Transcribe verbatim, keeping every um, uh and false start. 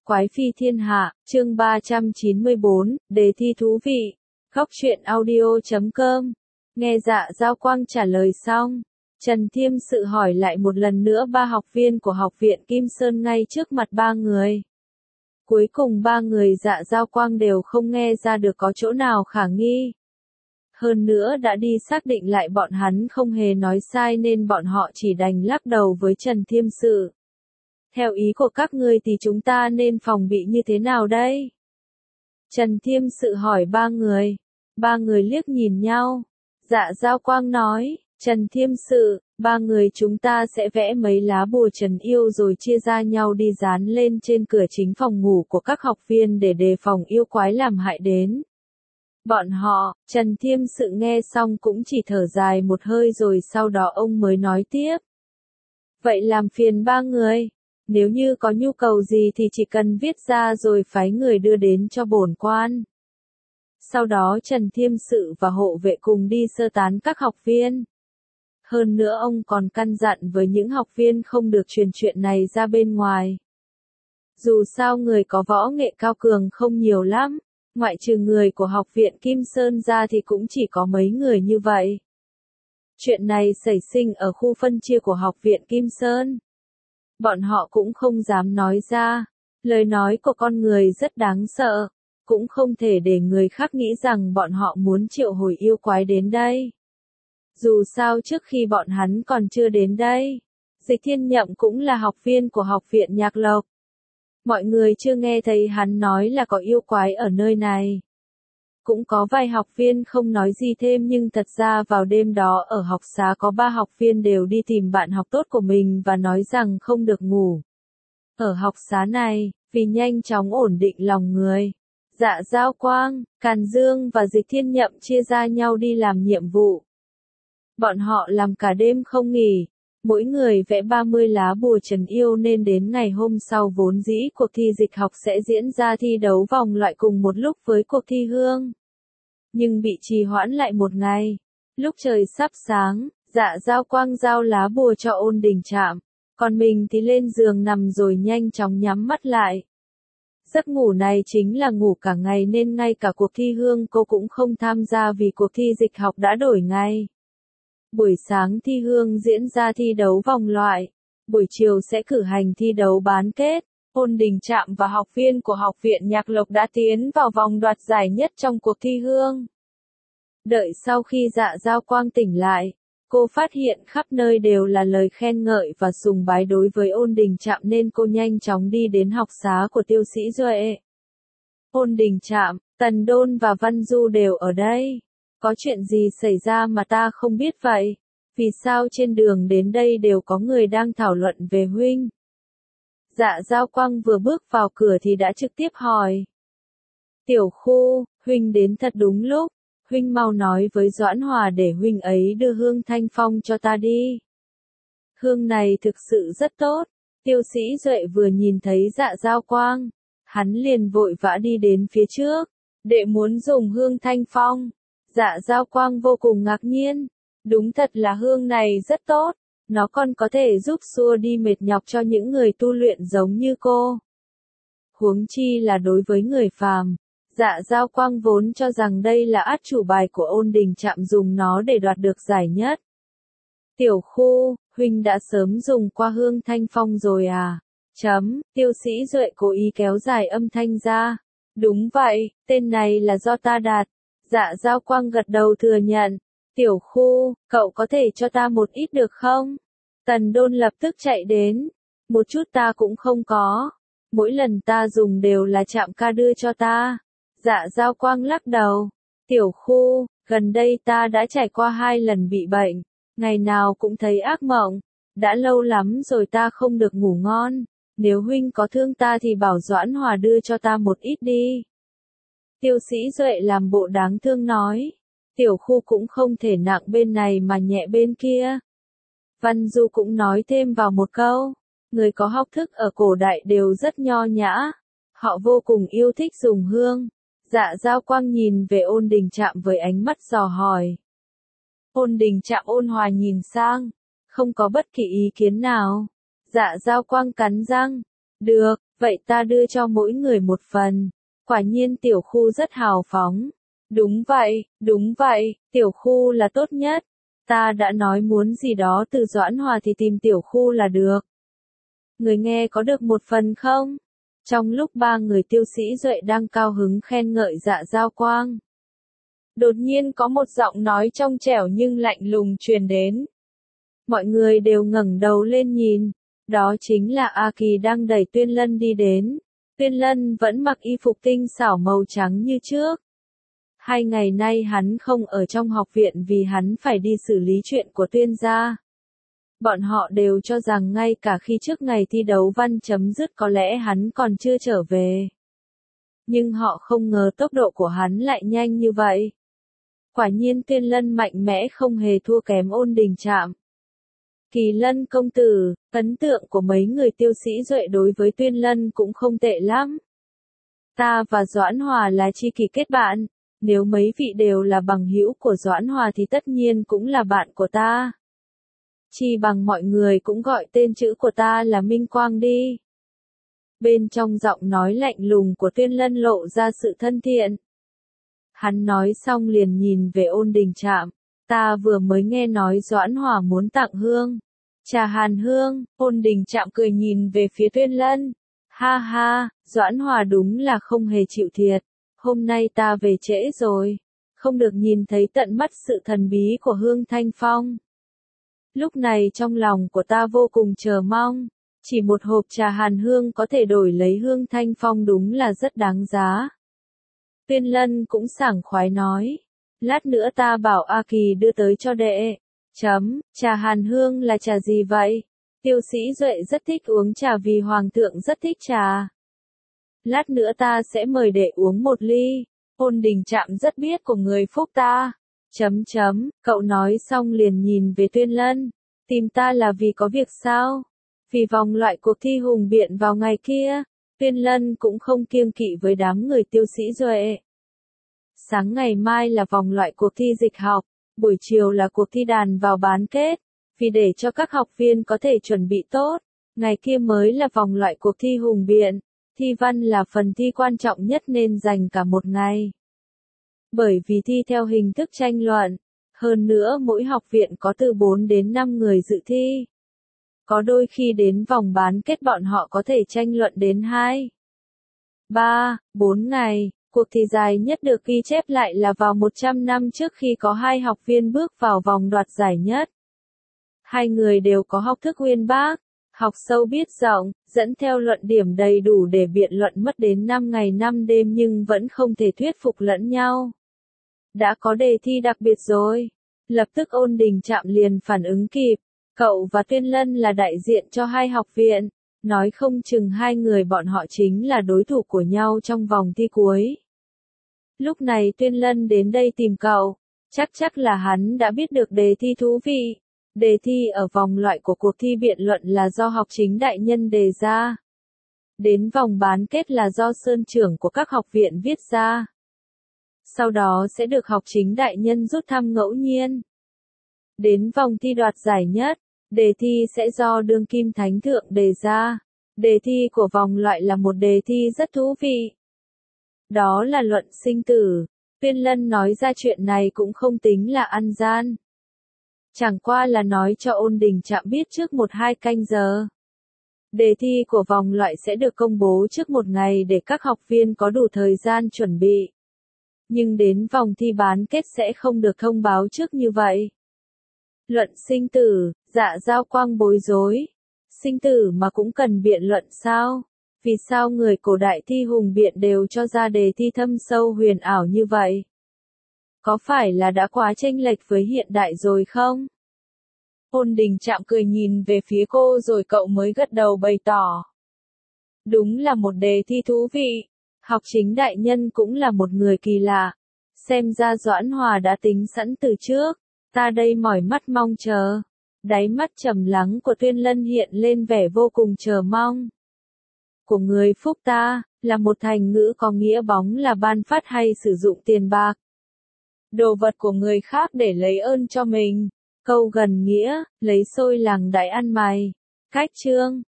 Quái phi thiên hạ, chương ba trăm chín mươi bốn, đề thi thú vị. Góc truyện audio chấm com. Nghe Dạ Giao Quang trả lời xong, Trần Thiêm Sự hỏi lại một lần nữa ba học viên của học viện Kim Sơn ngay trước mặt ba người. Cuối cùng ba người Dạ Giao Quang đều không nghe ra được có chỗ nào khả nghi. Hơn nữa đã đi xác định lại bọn hắn không hề nói sai nên bọn họ chỉ đành lắc đầu với Trần Thiêm Sự. Theo ý của các ngươi thì chúng ta nên phòng bị như thế nào đây? Trần Thiêm Sự hỏi ba người. Ba người liếc nhìn nhau. Dạ Giao Quang nói, Trần Thiêm Sự, ba người chúng ta sẽ vẽ mấy lá bùa trần yêu rồi chia ra nhau đi dán lên trên cửa chính phòng ngủ của các học viên để đề phòng yêu quái làm hại đến. Bọn họ, Trần Thiêm Sự nghe xong cũng chỉ thở dài một hơi rồi sau đó ông mới nói tiếp. Vậy làm phiền ba người. Nếu như có nhu cầu gì thì chỉ cần viết ra rồi phái người đưa đến cho bổn quan. Sau đó Trần Thiêm Sự và hộ vệ cùng đi sơ tán các học viên. Hơn nữa ông còn căn dặn với những học viên không được truyền chuyện này ra bên ngoài. Dù sao người có võ nghệ cao cường không nhiều lắm, ngoại trừ người của học viện Kim Sơn ra thì cũng chỉ có mấy người như vậy. Chuyện này xảy sinh ở khu phân chia của học viện Kim Sơn. Bọn họ cũng không dám nói ra, lời nói của con người rất đáng sợ, cũng không thể để người khác nghĩ rằng bọn họ muốn triệu hồi yêu quái đến đây. Dù sao trước khi bọn hắn còn chưa đến đây, Dịch Thiên Nhậm cũng là học viên của học viện Nhạc Lộc. Mọi người chưa nghe thấy hắn nói là có yêu quái ở nơi này. Cũng có vài học viên không nói gì thêm nhưng thật ra vào đêm đó ở học xá có ba học viên đều đi tìm bạn học tốt của mình và nói rằng không được ngủ. Ở học xá này, vì nhanh chóng ổn định lòng người, Dạ Giao Quang, Càn Dương và Dịch Thiên Nhậm chia ra nhau đi làm nhiệm vụ. Bọn họ làm cả đêm không nghỉ, mỗi người vẽ ba mươi lá bùa trần yêu nên đến ngày hôm sau vốn dĩ cuộc thi dịch học sẽ diễn ra thi đấu vòng loại cùng một lúc với cuộc thi hương. Nhưng bị trì hoãn lại một ngày. Lúc trời sắp sáng, Dạ Giao Quang giao lá bùa cho Ôn Đình Trạm, còn mình thì lên giường nằm rồi nhanh chóng nhắm mắt lại. Giấc ngủ này chính là ngủ cả ngày nên ngay cả cuộc thi hương cô cũng không tham gia vì cuộc thi dịch học đã đổi ngày. Buổi sáng thi hương diễn ra thi đấu vòng loại, buổi chiều sẽ cử hành thi đấu bán kết. Ôn Đình Trạm và học viên của học viện Nhạc Lộc đã tiến vào vòng đoạt giải nhất trong cuộc thi hương. Đợi sau khi Dạ Giao Quang tỉnh lại, cô phát hiện khắp nơi đều là lời khen ngợi và sùng bái đối với Ôn Đình Trạm nên cô nhanh chóng đi đến học xá của Tiêu Sĩ Duệ. Ôn Đình Trạm, Tần Đôn và Văn Du đều ở đây. Có chuyện gì xảy ra mà ta không biết vậy? Vì sao trên đường đến đây đều có người đang thảo luận về huynh? Dạ Giao Quang vừa bước vào cửa thì đã trực tiếp hỏi. Tiểu Khu, huynh đến thật đúng lúc. Huynh mau nói với Doãn Hòa để huynh ấy đưa hương thanh phong cho ta đi. Hương này thực sự rất tốt. Tiêu Sĩ Duệ vừa nhìn thấy Dạ Giao Quang, hắn liền vội vã đi đến phía trước. Đệ muốn dùng hương thanh phong. Dạ Giao Quang vô cùng ngạc nhiên. Đúng thật là hương này rất tốt. Nó còn có thể giúp xua đi mệt nhọc cho những người tu luyện giống như cô. Huống chi là đối với người phàm. Dạ Giao Quang vốn cho rằng đây là át chủ bài của Ôn Đình Trạm dùng nó để đoạt được giải nhất. Tiểu Khu, huynh đã sớm dùng qua hương thanh phong rồi à? Chấm, Tiêu Sĩ Duệ cố ý kéo dài âm thanh ra. Đúng vậy, tên này là do ta đặt. Dạ Giao Quang gật đầu thừa nhận. Tiểu Khu, cậu có thể cho ta một ít được không? Tần Đôn lập tức chạy đến. Một chút ta cũng không có. Mỗi lần ta dùng đều là Trạm ca đưa cho ta. Dạ Giao Quang lắc đầu. Tiểu Khu, gần đây ta đã trải qua hai lần bị bệnh. Ngày nào cũng thấy ác mộng. Đã lâu lắm rồi ta không được ngủ ngon. Nếu huynh có thương ta thì bảo Doãn Hòa đưa cho ta một ít đi. Tiêu Sĩ Duệ làm bộ đáng thương nói. Tiểu Khu cũng không thể nặng bên này mà nhẹ bên kia. Văn Du cũng nói thêm vào một câu. Người có học thức ở cổ đại đều rất nho nhã. Họ vô cùng yêu thích dùng hương. Dạ Giao Quang nhìn về Ôn Đình Trạm với ánh mắt dò hỏi. Ôn Đình Trạm ôn hòa nhìn sang. Không có bất kỳ ý kiến nào. Dạ Giao Quang cắn răng. Được, vậy ta đưa cho mỗi người một phần. Quả nhiên tiểu khu rất hào phóng. Đúng vậy, đúng vậy, tiểu khu là tốt nhất. Ta đã nói muốn gì đó từ Doãn Hòa thì tìm tiểu khu là được. Người nghe có được một phần không? Trong lúc ba người Tiêu Sĩ Duệ đang cao hứng khen ngợi Dạ Giao Quang, đột nhiên có một giọng nói trong trẻo nhưng lạnh lùng truyền đến. Mọi người đều ngẩng đầu lên nhìn, đó chính là A Kỳ đang đẩy Tuyên Lân đi đến. Tuyên Lân vẫn mặc y phục tinh xảo màu trắng như trước. Hai ngày nay hắn không ở trong học viện vì hắn phải đi xử lý chuyện của Tuyên gia. Bọn họ đều cho rằng ngay cả khi trước ngày thi đấu văn chấm dứt có lẽ hắn còn chưa trở về. Nhưng họ không ngờ tốc độ của hắn lại nhanh như vậy. Quả nhiên Tuyên Lân mạnh mẽ không hề thua kém Ôn Đình Trạm. Kỳ Lân công tử, ấn tượng của mấy người Tiêu Sĩ Duệ đối với Tuyên Lân cũng không tệ lắm. Ta và Doãn Hòa là tri kỷ kết bạn, nếu mấy vị đều là bằng hữu của Doãn Hòa thì tất nhiên cũng là bạn của ta. Chi bằng mọi người cũng gọi tên chữ của ta là Minh Quang đi. Bên trong giọng nói lạnh lùng của Tuyên Lân lộ ra sự thân thiện. Hắn nói xong liền nhìn về Ôn Đình Trạm. Ta vừa mới nghe nói Doãn Hòa muốn tặng hương. Trà hàn hương, Ôn Đình Trạm cười nhìn về phía Tuyên Lân. Ha ha, Doãn Hòa đúng là không hề chịu thiệt. Hôm nay ta về trễ rồi. Không được nhìn thấy tận mắt sự thần bí của Hương Thanh Phong. Lúc này trong lòng của ta vô cùng chờ mong. Chỉ một hộp trà hàn hương có thể đổi lấy Hương Thanh Phong đúng là rất đáng giá. Tuyên Lân cũng sảng khoái nói. Lát nữa ta bảo A Kỳ đưa tới cho đệ. Chấm, trà hàn hương là trà gì vậy? Tiêu Sĩ Duệ rất thích uống trà vì Hoàng thượng rất thích trà. Lát nữa ta sẽ mời đệ uống một ly. Ôn Đình Trạm rất biết của người phúc ta. Chấm chấm, cậu nói xong liền nhìn về Tuyên Lân. Tìm ta là vì có việc sao? Vì vòng loại cuộc thi hùng biện vào ngày kia. Tuyên Lân cũng không kiêng kỵ với đám người Tiêu Sĩ Duệ. Sáng ngày mai là vòng loại cuộc thi dịch học, buổi chiều là cuộc thi đàn vào bán kết. Vì để cho các học viên có thể chuẩn bị tốt, ngày kia mới là vòng loại cuộc thi hùng biện. Thi văn là phần thi quan trọng nhất nên dành cả một ngày. Bởi vì thi theo hình thức tranh luận, hơn nữa mỗi học viện có từ bốn đến năm người dự thi. Có đôi khi đến vòng bán kết bọn họ có thể tranh luận đến hai, ba, bốn ngày. Cuộc thi dài nhất được ghi chép lại là vào một trăm năm trước khi có hai học viên bước vào vòng đoạt giải nhất. Hai người đều có học thức uyên bác, học sâu biết rộng, dẫn theo luận điểm đầy đủ để biện luận mất đến năm ngày năm đêm nhưng vẫn không thể thuyết phục lẫn nhau. Đã có đề thi đặc biệt rồi. Lập tức Ôn Đình Trạm liền phản ứng kịp. Cậu và Tuyên Lân là đại diện cho hai học viện. Nói không chừng hai người bọn họ chính là đối thủ của nhau trong vòng thi cuối. Lúc này Tuyên Lân đến đây tìm cậu. Chắc chắc là hắn đã biết được đề thi thú vị. Đề thi ở vòng loại của cuộc thi biện luận là do học chính đại nhân đề ra. Đến vòng bán kết là do sơn trưởng của các học viện viết ra. Sau đó sẽ được học chính đại nhân rút thăm ngẫu nhiên. Đến vòng thi đoạt giải nhất, đề thi sẽ do đương kim thánh thượng đề ra. Đề thi của vòng loại là một đề thi rất thú vị. Đó là luận sinh tử. Tuyên Lân nói ra chuyện này cũng không tính là ăn gian. Chẳng qua là nói cho Ôn Đình Trạm biết trước một hai canh giờ. Đề thi của vòng loại sẽ được công bố trước một ngày để các học viên có đủ thời gian chuẩn bị. Nhưng đến vòng thi bán kết sẽ không được thông báo trước như vậy. Luận sinh tử, Dạ Giao Quang bối rối. Sinh tử mà cũng cần biện luận sao? Vì sao người cổ đại thi hùng biện đều cho ra đề thi thâm sâu huyền ảo như vậy? Có phải là đã quá chênh lệch với hiện đại rồi không? Ôn Đình Trạm cười nhìn về phía cô rồi cậu mới gật đầu bày tỏ. Đúng là một đề thi thú vị. Học chính đại nhân cũng là một người kỳ lạ. Xem ra Doãn Hòa đã tính sẵn từ trước. Ta đây mỏi mắt mong chờ. Đáy mắt trầm lắng của Tuyên Lân hiện lên vẻ vô cùng chờ mong. Của người phúc ta, là một thành ngữ có nghĩa bóng là ban phát hay sử dụng tiền bạc. Đồ vật của người khác để lấy ơn cho mình. Câu gần nghĩa, lấy xôi làng đại ăn mày. Cách chương.